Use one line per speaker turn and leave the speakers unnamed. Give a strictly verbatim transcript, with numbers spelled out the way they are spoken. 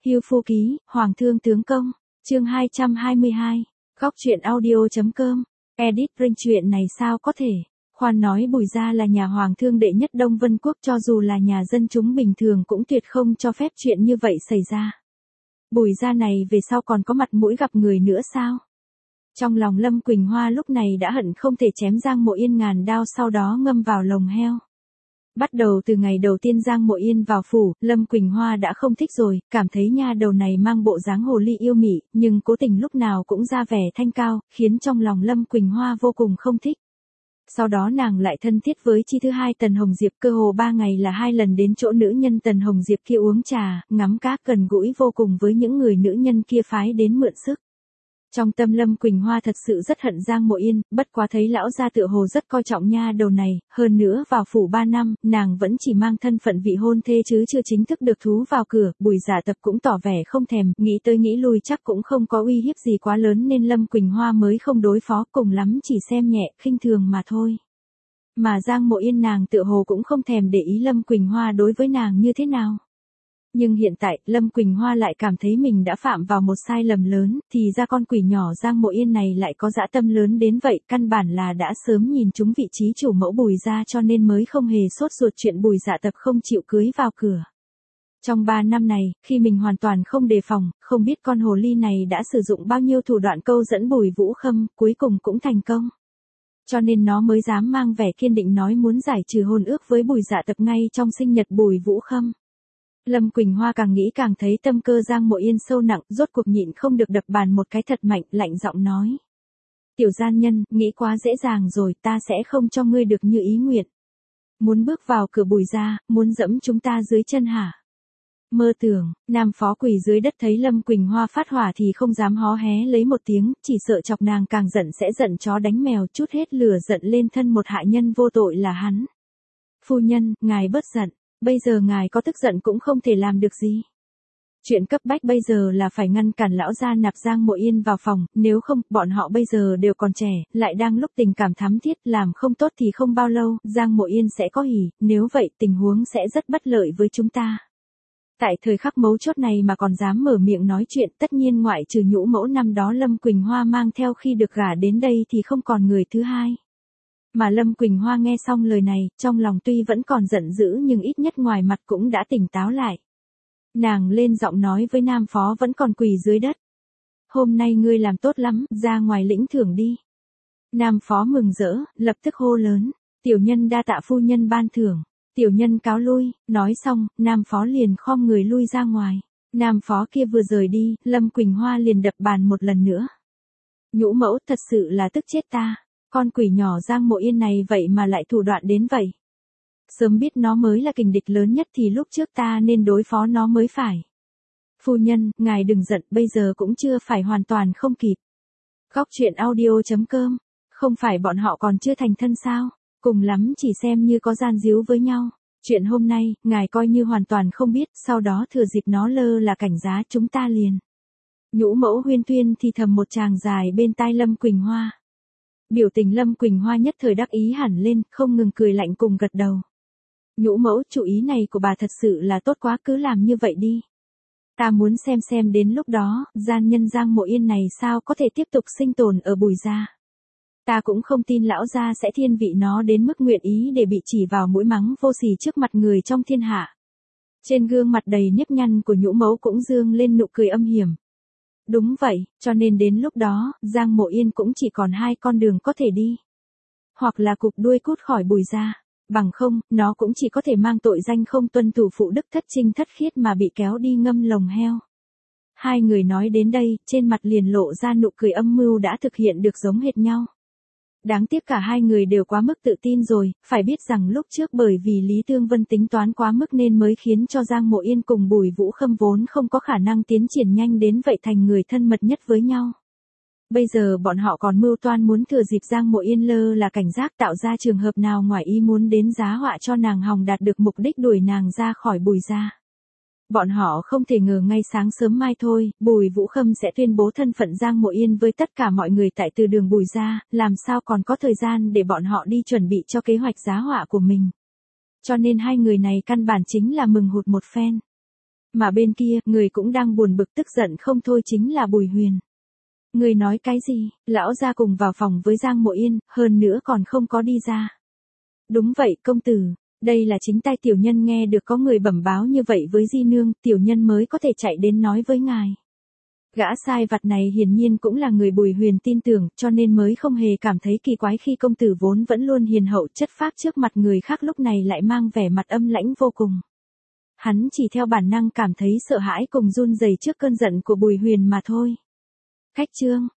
Hưu Phu Ký, Hoàng Thương Tướng Công, chương hai trăm hai mươi hai, góc truyện audio.com, edit Ring chuyện này sao có thể, khoan nói Bùi gia là nhà Hoàng thương đệ nhất Đông Vân Quốc, cho dù là nhà dân chúng bình thường cũng tuyệt không cho phép chuyện như vậy xảy ra. Bùi gia này về sau còn có mặt mũi gặp người nữa sao? Trong lòng Lâm Quỳnh Hoa lúc này đã hận không thể chém Giang Mộ Yên ngàn đao, sau đó ngâm vào lồng heo. Bắt đầu từ ngày đầu tiên Giang Mộ Yên vào phủ, Lâm Quỳnh Hoa đã không thích rồi, cảm thấy nha đầu này mang bộ dáng hồ ly yêu mị, nhưng cố tình lúc nào cũng ra vẻ thanh cao, khiến trong lòng Lâm Quỳnh Hoa vô cùng không thích. Sau đó nàng lại thân thiết với chi thứ hai Tần Hồng Diệp, cơ hồ ba ngày là hai lần đến chỗ nữ nhân Tần Hồng Diệp kia uống trà, ngắm cá, gần gũi vô cùng với những người nữ nhân kia phái đến mượn sức. Trong tâm Lâm Quỳnh Hoa thật sự rất hận Giang Mộ Yên, bất quá thấy lão gia tựa hồ rất coi trọng nha đầu này, hơn nữa vào phủ ba năm, nàng vẫn chỉ mang thân phận vị hôn thê chứ chưa chính thức được thú vào cửa, Bùi Dạ Tập cũng tỏ vẻ không thèm, nghĩ tới nghĩ lui chắc cũng không có uy hiếp gì quá lớn nên Lâm Quỳnh Hoa mới không đối phó, cùng lắm chỉ xem nhẹ, khinh thường mà thôi. Mà Giang Mộ Yên nàng tựa hồ cũng không thèm để ý Lâm Quỳnh Hoa đối với nàng như thế nào. Nhưng hiện tại, Lâm Quỳnh Hoa lại cảm thấy mình đã phạm vào một sai lầm lớn, thì ra con quỷ nhỏ Giang Mộ Yên này lại có dã tâm lớn đến vậy, căn bản là đã sớm nhìn trúng vị trí chủ mẫu Bùi gia cho nên mới không hề sốt ruột chuyện Bùi Dạ Tập không chịu cưới vào cửa. Trong ba năm này, khi mình hoàn toàn không đề phòng, không biết con hồ ly này đã sử dụng bao nhiêu thủ đoạn câu dẫn Bùi Vũ Khâm, cuối cùng cũng thành công. Cho nên nó mới dám mang vẻ kiên định nói muốn giải trừ hôn ước với Bùi Dạ Tập ngay trong sinh nhật Bùi Vũ Khâm. Lâm Quỳnh Hoa càng nghĩ càng thấy tâm cơ Giang Mộ Yên sâu nặng, rốt cuộc nhịn không được đập bàn một cái thật mạnh, lạnh giọng nói. Tiểu gian nhân, nghĩ quá dễ dàng rồi, ta sẽ không cho ngươi được như ý nguyện. Muốn bước vào cửa Bùi gia, muốn dẫm chúng ta dưới chân hả? Mơ tưởng, nam phó quỳ dưới đất thấy Lâm Quỳnh Hoa phát hỏa thì không dám hó hé lấy một tiếng, chỉ sợ chọc nàng càng giận sẽ giận chó đánh mèo, chút hết lửa giận lên thân một hạ nhân vô tội là hắn. Phu nhân, ngài bớt giận. Bây giờ ngài có tức giận cũng không thể làm được gì. Chuyện cấp bách bây giờ là phải ngăn cản lão gia nạp Giang Mộ Yên vào phòng, nếu không, bọn họ bây giờ đều còn trẻ, lại đang lúc tình cảm thắm thiết, làm không tốt thì không bao lâu, Giang Mộ Yên sẽ có hỉ, nếu vậy tình huống sẽ rất bất lợi với chúng ta. Tại thời khắc mấu chốt này mà còn dám mở miệng nói chuyện, tất nhiên ngoại trừ nhũ mẫu năm đó Lâm Quỳnh Hoa mang theo khi được gả đến đây thì không còn người thứ hai. Mà Lâm Quỳnh Hoa nghe xong lời này, trong lòng tuy vẫn còn giận dữ nhưng ít nhất ngoài mặt cũng đã tỉnh táo lại. Nàng lên giọng nói với nam phó vẫn còn quỳ dưới đất. Hôm nay ngươi làm tốt lắm, ra ngoài lĩnh thưởng đi. Nam phó mừng rỡ, lập tức hô lớn. Tiểu nhân đa tạ phu nhân ban thưởng. Tiểu nhân cáo lui, nói xong, nam phó liền khom người lui ra ngoài. Nam phó kia vừa rời đi, Lâm Quỳnh Hoa liền đập bàn một lần nữa. Nhũ mẫu thật sự là tức chết ta. Con quỷ nhỏ Giang Mộ Yên này vậy mà lại thủ đoạn đến vậy. Sớm biết nó mới là kình địch lớn nhất thì lúc trước ta nên đối phó nó mới phải. Phu nhân, ngài đừng giận, bây giờ cũng chưa phải hoàn toàn không kịp. Góc truyện audio.com, không phải bọn họ còn chưa thành thân sao, cùng lắm chỉ xem như có gian díu với nhau. Chuyện hôm nay, ngài coi như hoàn toàn không biết, sau đó thừa dịp nó lơ là cảnh giá chúng ta liền. Nhũ mẫu Huyên Tuyên thì thầm một tràng dài bên tai Lâm Quỳnh Hoa. Biểu tình Lâm Quỳnh Hoa nhất thời đắc ý hẳn lên, không ngừng cười lạnh cùng gật đầu. Nhũ mẫu, chủ ý này của bà thật sự là tốt quá, cứ làm như vậy đi. Ta muốn xem xem đến lúc đó, gian nhân Giang Mộ Yên này sao có thể tiếp tục sinh tồn ở Bùi gia. Ta cũng không tin lão gia sẽ thiên vị nó đến mức nguyện ý để bị chỉ vào mũi mắng vô sỉ trước mặt người trong thiên hạ. Trên gương mặt đầy nếp nhăn của nhũ mẫu cũng dương lên nụ cười âm hiểm. Đúng vậy, cho nên đến lúc đó, Giang Mộ Yên cũng chỉ còn hai con đường có thể đi. Hoặc là cụp đuôi cút khỏi Bùi gia, bằng không, nó cũng chỉ có thể mang tội danh không tuân thủ phụ đức thất trinh thất khiết mà bị kéo đi ngâm lồng heo. Hai người nói đến đây, trên mặt liền lộ ra nụ cười âm mưu đã thực hiện được giống hệt nhau. Đáng tiếc cả hai người đều quá mức tự tin rồi, phải biết rằng lúc trước bởi vì Lý Tương Vân tính toán quá mức nên mới khiến cho Giang Mộ Yên cùng Bùi Vũ Khâm vốn không có khả năng tiến triển nhanh đến vậy thành người thân mật nhất với nhau. Bây giờ bọn họ còn mưu toan muốn thừa dịp Giang Mộ Yên lơ là cảnh giác tạo ra trường hợp nào ngoài ý muốn đến giá họa cho nàng hòng đạt được mục đích đuổi nàng ra khỏi Bùi gia. Bọn họ không thể ngờ ngay sáng sớm mai thôi, Bùi Vũ Khâm sẽ tuyên bố thân phận Giang Mộ Yên với tất cả mọi người tại từ đường Bùi gia, làm sao còn có thời gian để bọn họ đi chuẩn bị cho kế hoạch giá họa của mình. Cho nên hai người này căn bản chính là mừng hụt một phen. Mà bên kia, người cũng đang buồn bực tức giận không thôi chính là Bùi Huyền. Người nói cái gì, lão gia cùng vào phòng với Giang Mộ Yên, hơn nữa còn không có đi ra. Đúng vậy công tử, đây là chính tai tiểu nhân nghe được có người bẩm báo như vậy với di nương, tiểu nhân mới có thể chạy đến nói với ngài. Gã sai vặt này hiển nhiên cũng là người Bùi Huyền tin tưởng, cho nên mới không hề cảm thấy kỳ quái khi công tử vốn vẫn luôn hiền hậu chất phác trước mặt người khác lúc này lại mang vẻ mặt âm lãnh vô cùng. Hắn chỉ theo bản năng cảm thấy sợ hãi cùng run rẩy trước cơn giận của Bùi Huyền mà thôi. Khách trương,